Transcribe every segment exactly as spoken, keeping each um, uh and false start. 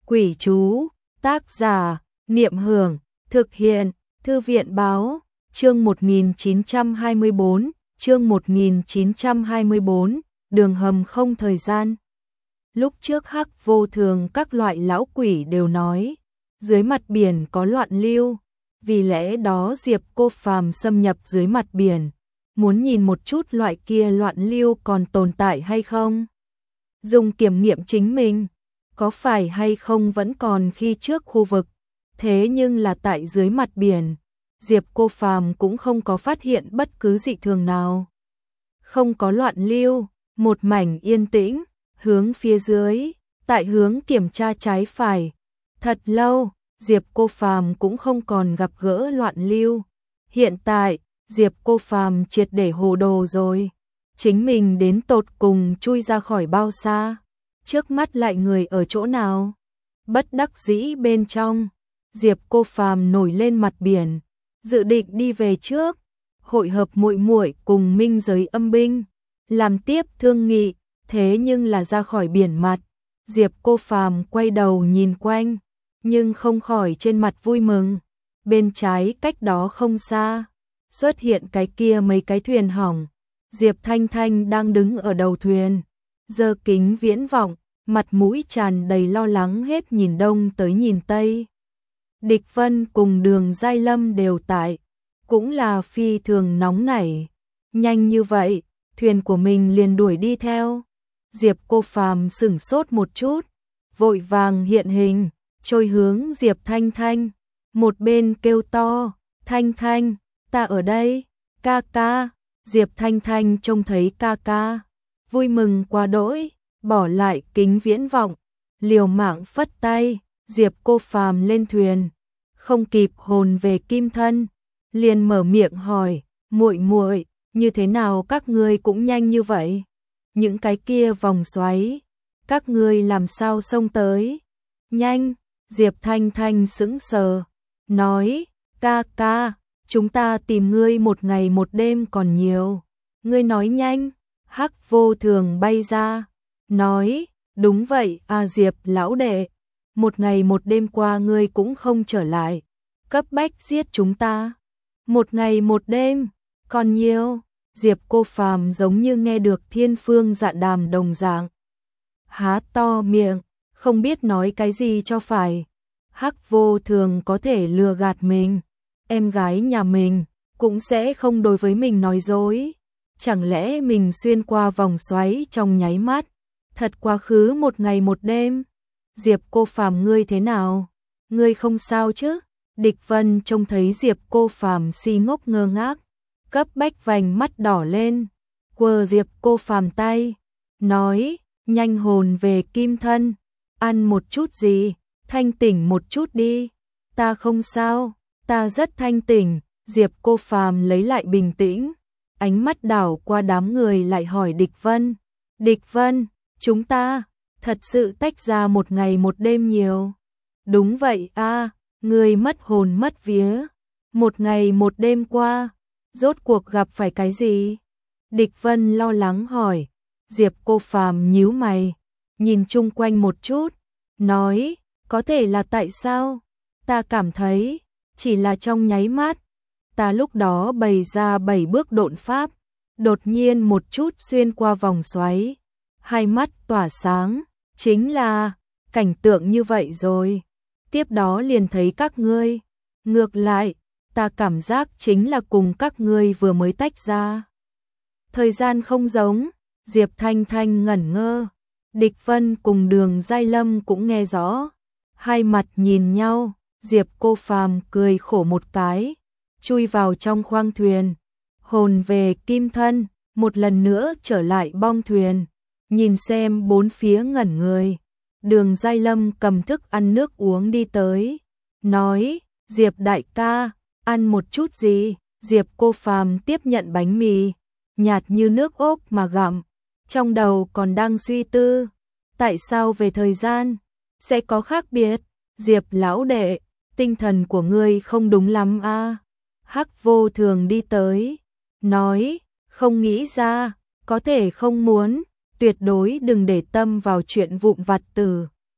Quỷ chú, tác giả, Niệm Hưởng, thực hiện, Thư viện báo, chương một nghìn chín trăm hai mươi bốn, chương một nghìn chín trăm hai mươi bốn, đường hầm không thời gian. Lúc trước Hắc Vô Thường các loại lão quỷ đều nói, dưới mặt biển có loạn lưu, vì lẽ đó Diệp Cô Phàm xâm nhập dưới mặt biển, muốn nhìn một chút loại kia loạn lưu còn tồn tại hay không. Dùng kiểm nghiệm chính mình, có phải hay không vẫn còn khi trước khu vực, thế nhưng là tại dưới mặt biển, Diệp Cô Phàm cũng không có phát hiện bất cứ dị thường nào. Không có loạn lưu, một mảnh yên tĩnh, hướng phía dưới, tại hướng kiểm tra trái phải. Thật lâu, Diệp Cô Phàm cũng không còn gặp gỡ loạn lưu. Hiện tại, Diệp Cô Phàm triệt để hồ đồ rồi. Chính mình đến tột cùng chui ra khỏi bao xa? Trước mắt lại người ở chỗ nào? Bất đắc dĩ bên trong, Diệp Cô Phàm nổi lên mặt biển, dự định đi về trước, hội hợp muội muội cùng minh giới âm binh, làm tiếp thương nghị, thế nhưng là ra khỏi biển mặt, Diệp Cô Phàm quay đầu nhìn quanh, nhưng không khỏi trên mặt vui mừng. Bên trái cách đó không xa, xuất hiện cái kia mấy cái thuyền hỏng, Diệp Thanh Thanh đang đứng ở đầu thuyền, giơ kính viễn vọng, mặt mũi tràn đầy lo lắng hết nhìn đông tới nhìn tây. Địch Vân cùng Đường Giai Lâm đều tại, cũng là phi thường nóng nảy. Nhanh như vậy, thuyền của mình liền đuổi đi theo. Diệp Cô Phàm sửng sốt một chút, vội vàng hiện hình, trôi hướng Diệp Thanh Thanh, một bên kêu to, Thanh Thanh, ta ở đây, ca ca. Diệp Thanh Thanh trông thấy ca ca, vui mừng quá đỗi, bỏ lại kính viễn vọng, liều mạng phất tay. Diệp Cô Phàm lên thuyền, không kịp hồn về kim thân, liền mở miệng hỏi, muội muội, như thế nào các ngươi cũng nhanh như vậy? Những cái kia vòng xoáy, các ngươi làm sao xông tới? Nhanh, Diệp Thanh Thanh sững sờ, nói, ca ca, chúng ta tìm ngươi một ngày một đêm còn nhiều. Ngươi nói nhanh. Hắc Vô Thường bay ra, nói, đúng vậy à Diệp lão đệ, một ngày một đêm qua ngươi cũng không trở lại, cấp bách giết chúng ta. Một ngày một đêm, còn nhiều. Diệp Cô Phàm giống như nghe được thiên phương dạ đàm đồng dạng, há to miệng, không biết nói cái gì cho phải. Hắc Vô Thường có thể lừa gạt mình, em gái nhà mình cũng sẽ không đối với mình nói dối. Chẳng lẽ mình xuyên qua vòng xoáy trong nháy mắt, thật quá khứ một ngày một đêm? Diệp Cô Phàm ngươi thế nào? Ngươi không sao chứ? Địch Vân trông thấy Diệp Cô Phàm si ngốc ngơ ngác, cấp bách vành mắt đỏ lên, quờ Diệp Cô Phàm tay, nói, nhanh hồn về kim thân, ăn một chút gì, thanh tỉnh một chút đi. Ta không sao, ta rất thanh tỉnh. Diệp Cô Phàm lấy lại bình tĩnh, ánh mắt đảo qua đám người lại hỏi Địch Vân, Địch Vân, chúng ta thật sự tách ra một ngày một đêm nhiều? Đúng vậy a, à, người mất hồn mất vía, một ngày một đêm qua, rốt cuộc gặp phải cái gì? Địch Vân lo lắng hỏi. Diệp Cô Phàm nhíu mày, nhìn chung quanh một chút, nói, có thể là tại sao? Ta cảm thấy, chỉ là trong nháy mắt, ta lúc đó bày ra bảy bước độn pháp, đột nhiên một chút xuyên qua vòng xoáy, hai mắt tỏa sáng, chính là cảnh tượng như vậy rồi. Tiếp đó liền thấy các ngươi, ngược lại, ta cảm giác chính là cùng các ngươi vừa mới tách ra. Thời gian không giống. Diệp Thanh Thanh ngẩn ngơ, Địch Vân cùng Đường Giai Lâm cũng nghe rõ, hai mặt nhìn nhau. Diệp Cô Phàm cười khổ một cái, chui vào trong khoang thuyền, hồn về kim thân, một lần nữa trở lại bong thuyền, nhìn xem bốn phía ngẩn người. Đường Giai Lâm cầm thức ăn nước uống đi tới, nói, Diệp đại ca, ăn một chút gì? Diệp Cô Phàm tiếp nhận bánh mì, nhạt như nước ốp mà gặm, trong đầu còn đang suy tư, tại sao về thời gian sẽ có khác biệt? Diệp lão đệ, tinh thần của ngươi không đúng lắm a. À? Hắc Vô Thường đi tới, nói, không nghĩ ra, có thể không muốn, tuyệt đối đừng để tâm vào chuyện vụn vặt từ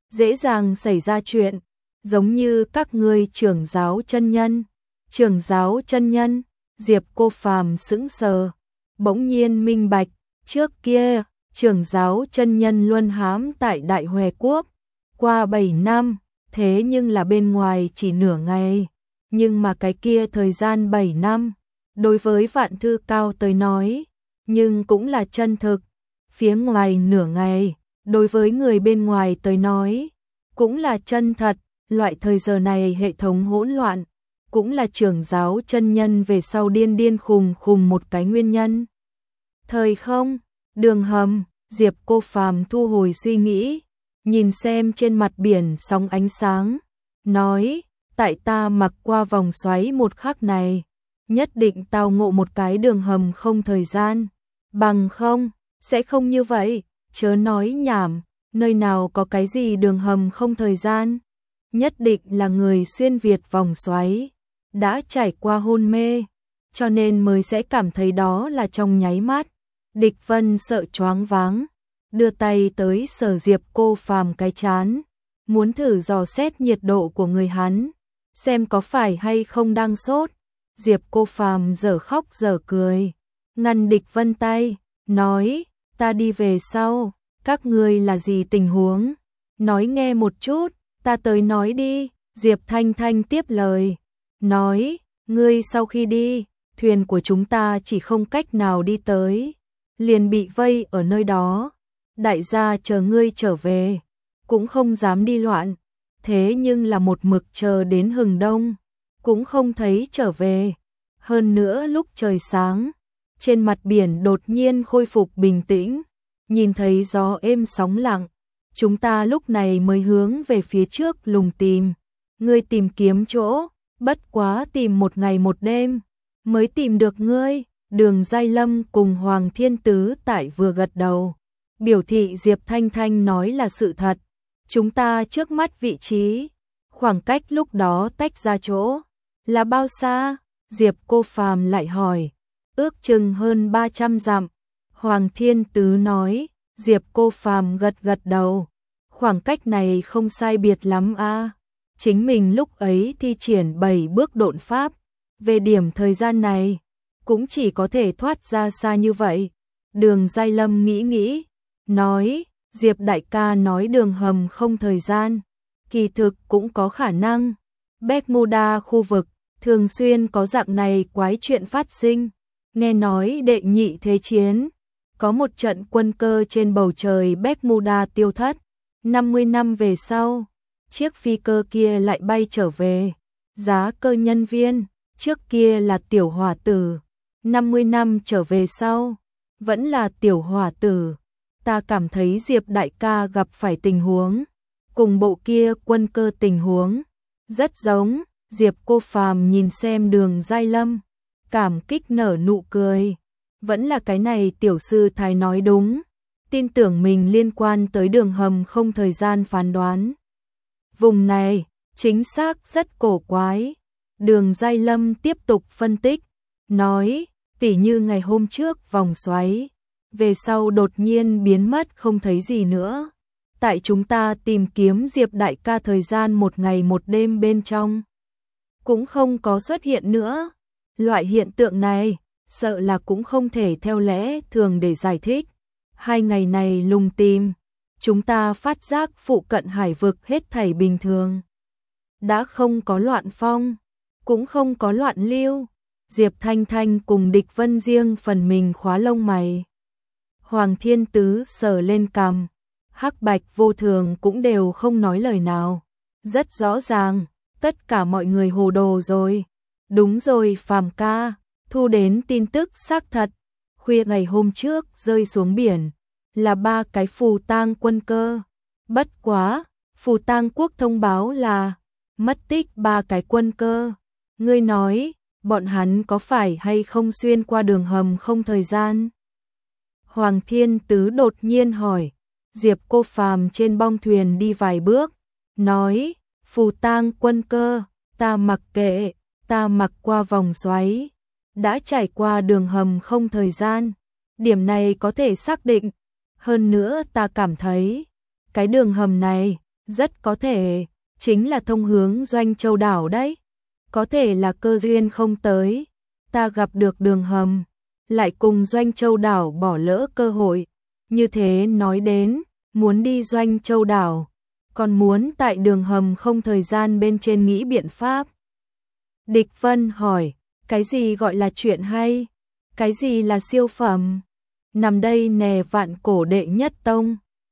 dễ dàng xảy ra chuyện, giống như các ngươi trưởng giáo chân nhân. Trưởng giáo chân nhân, Diệp Cô Phàm sững sờ, bỗng nhiên minh bạch, trước kia, trưởng giáo chân nhân luân hãm tại Đại Huệ Quốc, qua bảy năm, thế nhưng là bên ngoài chỉ nửa ngày, nhưng mà cái kia thời gian bảy năm, đối với Vạn Thư Cao tới nói, nhưng cũng là chân thực, phía ngoài nửa ngày, đối với người bên ngoài tới nói, cũng là chân thật, loại thời giờ này hệ thống hỗn loạn, cũng là trưởng giáo chân nhân về sau điên điên khùng khùng một cái nguyên nhân. Thời không, đường hầm, Diệp Cô Phàm thu hồi suy nghĩ, nhìn xem trên mặt biển sóng ánh sáng, nói, tại ta mặc qua vòng xoáy một khắc này, nhất định tao ngộ một cái đường hầm không thời gian, bằng không, sẽ không như vậy, chớ nói nhảm, nơi nào có cái gì đường hầm không thời gian, nhất định là người xuyên việt vòng xoáy, đã trải qua hôn mê, cho nên mới sẽ cảm thấy đó là trong nháy mắt. Địch Vân sợ choáng váng, đưa tay tới sờ Diệp Cô Phàm cái chán, muốn thử dò xét nhiệt độ của người hắn, xem có phải hay không đang sốt. Diệp Cô Phàm dở khóc dở cười, ngăn Địch Vân tay, nói, ta đi về sau, các ngươi là gì tình huống? Nói nghe một chút, ta tới nói đi. Diệp Thanh Thanh tiếp lời, nói, ngươi sau khi đi, thuyền của chúng ta chỉ không cách nào đi tới, liền bị vây ở nơi đó. Đại gia chờ ngươi trở về, cũng không dám đi loạn, thế nhưng là một mực chờ đến hừng đông, cũng không thấy trở về. Hơn nữa lúc trời sáng, trên mặt biển đột nhiên khôi phục bình tĩnh, nhìn thấy gió êm sóng lặng, chúng ta lúc này mới hướng về phía trước lùng tìm. Ngươi tìm kiếm chỗ, bất quá tìm một ngày một đêm, mới tìm được ngươi. Đường Giai Lâm cùng Hoàng Thiên Tứ tại vừa gật đầu, biểu thị Diệp Thanh Thanh nói là sự thật. Chúng ta trước mắt vị trí, khoảng cách lúc đó tách ra chỗ, là bao xa? Diệp Cô Phàm lại hỏi, ước chừng hơn ba trăm dặm. Hoàng Thiên Tứ nói, Diệp Cô Phàm gật gật đầu, khoảng cách này không sai biệt lắm a. Chính mình lúc ấy thi triển bảy bước độn pháp, về điểm thời gian này, cũng chỉ có thể thoát ra xa như vậy. Đường Giai Lâm nghĩ nghĩ, nói, Diệp đại ca nói đường hầm không thời gian, kỳ thực cũng có khả năng. Bermuda khu vực, thường xuyên có dạng này quái chuyện phát sinh. Nghe nói đệ nhị thế chiến, có một trận quân cơ trên bầu trời Bermuda tiêu thất. năm mươi năm về sau, chiếc phi cơ kia lại bay trở về. Giá cơ nhân viên, trước kia là tiểu hỏa tử, năm mươi năm trở về sau, vẫn là tiểu hỏa tử. Ta cảm thấy Diệp đại ca gặp phải tình huống, cùng bộ kia quân cơ tình huống, rất giống. Diệp Cô Phàm nhìn xem Đường Giai Lâm, cảm kích nở nụ cười. Vẫn là cái này tiểu sư thái nói đúng, tin tưởng mình liên quan tới đường hầm không thời gian phán đoán. Vùng này, chính xác rất cổ quái. Đường Giai Lâm tiếp tục phân tích, nói, tỉ như ngày hôm trước vòng xoáy, về sau đột nhiên biến mất không thấy gì nữa. Tại chúng ta tìm kiếm Diệp đại ca thời gian một ngày một đêm bên trong, cũng không có xuất hiện nữa. Loại hiện tượng này, sợ là cũng không thể theo lẽ thường để giải thích. Hai ngày này lùng tìm, chúng ta phát giác phụ cận hải vực hết thảy bình thường. Đã không có loạn phong, cũng không có loạn lưu. Diệp Thanh Thanh cùng Địch Vân riêng phần mình khóa lông mày. Hoàng Thiên Tứ sờ lên cằm, Hắc Bạch Vô Thường cũng đều không nói lời nào. Rất rõ ràng, tất cả mọi người hồ đồ rồi. Đúng rồi Phàm ca, thu đến tin tức xác thật. Khuya ngày hôm trước rơi xuống biển, là ba cái phù tang quân cơ. Bất quá, phù tang quốc thông báo là mất tích ba cái quân cơ. Ngươi nói, bọn hắn có phải hay không xuyên qua đường hầm không thời gian? Hoàng Thiên Tứ đột nhiên hỏi. Diệp Cô Phàm trên bong thuyền đi vài bước, nói, phù tang quân cơ, ta mặc kệ, ta mặc qua vòng xoáy, đã trải qua đường hầm không thời gian, điểm này có thể xác định. Hơn nữa ta cảm thấy, cái đường hầm này, Rất có thể, chính là thông hướng Doanh Châu đảo đấy. Có thể là cơ duyên không tới, ta gặp được đường hầm, lại cùng Doanh Châu đảo bỏ lỡ cơ hội. Như thế nói đến, muốn đi Doanh Châu đảo, còn muốn tại đường hầm không thời gian bên trên nghĩ biện pháp. Địch Vân hỏi, cái gì gọi là chuyện hay? Cái gì là siêu phẩm? Nằm đây nè vạn cổ đệ nhất tông.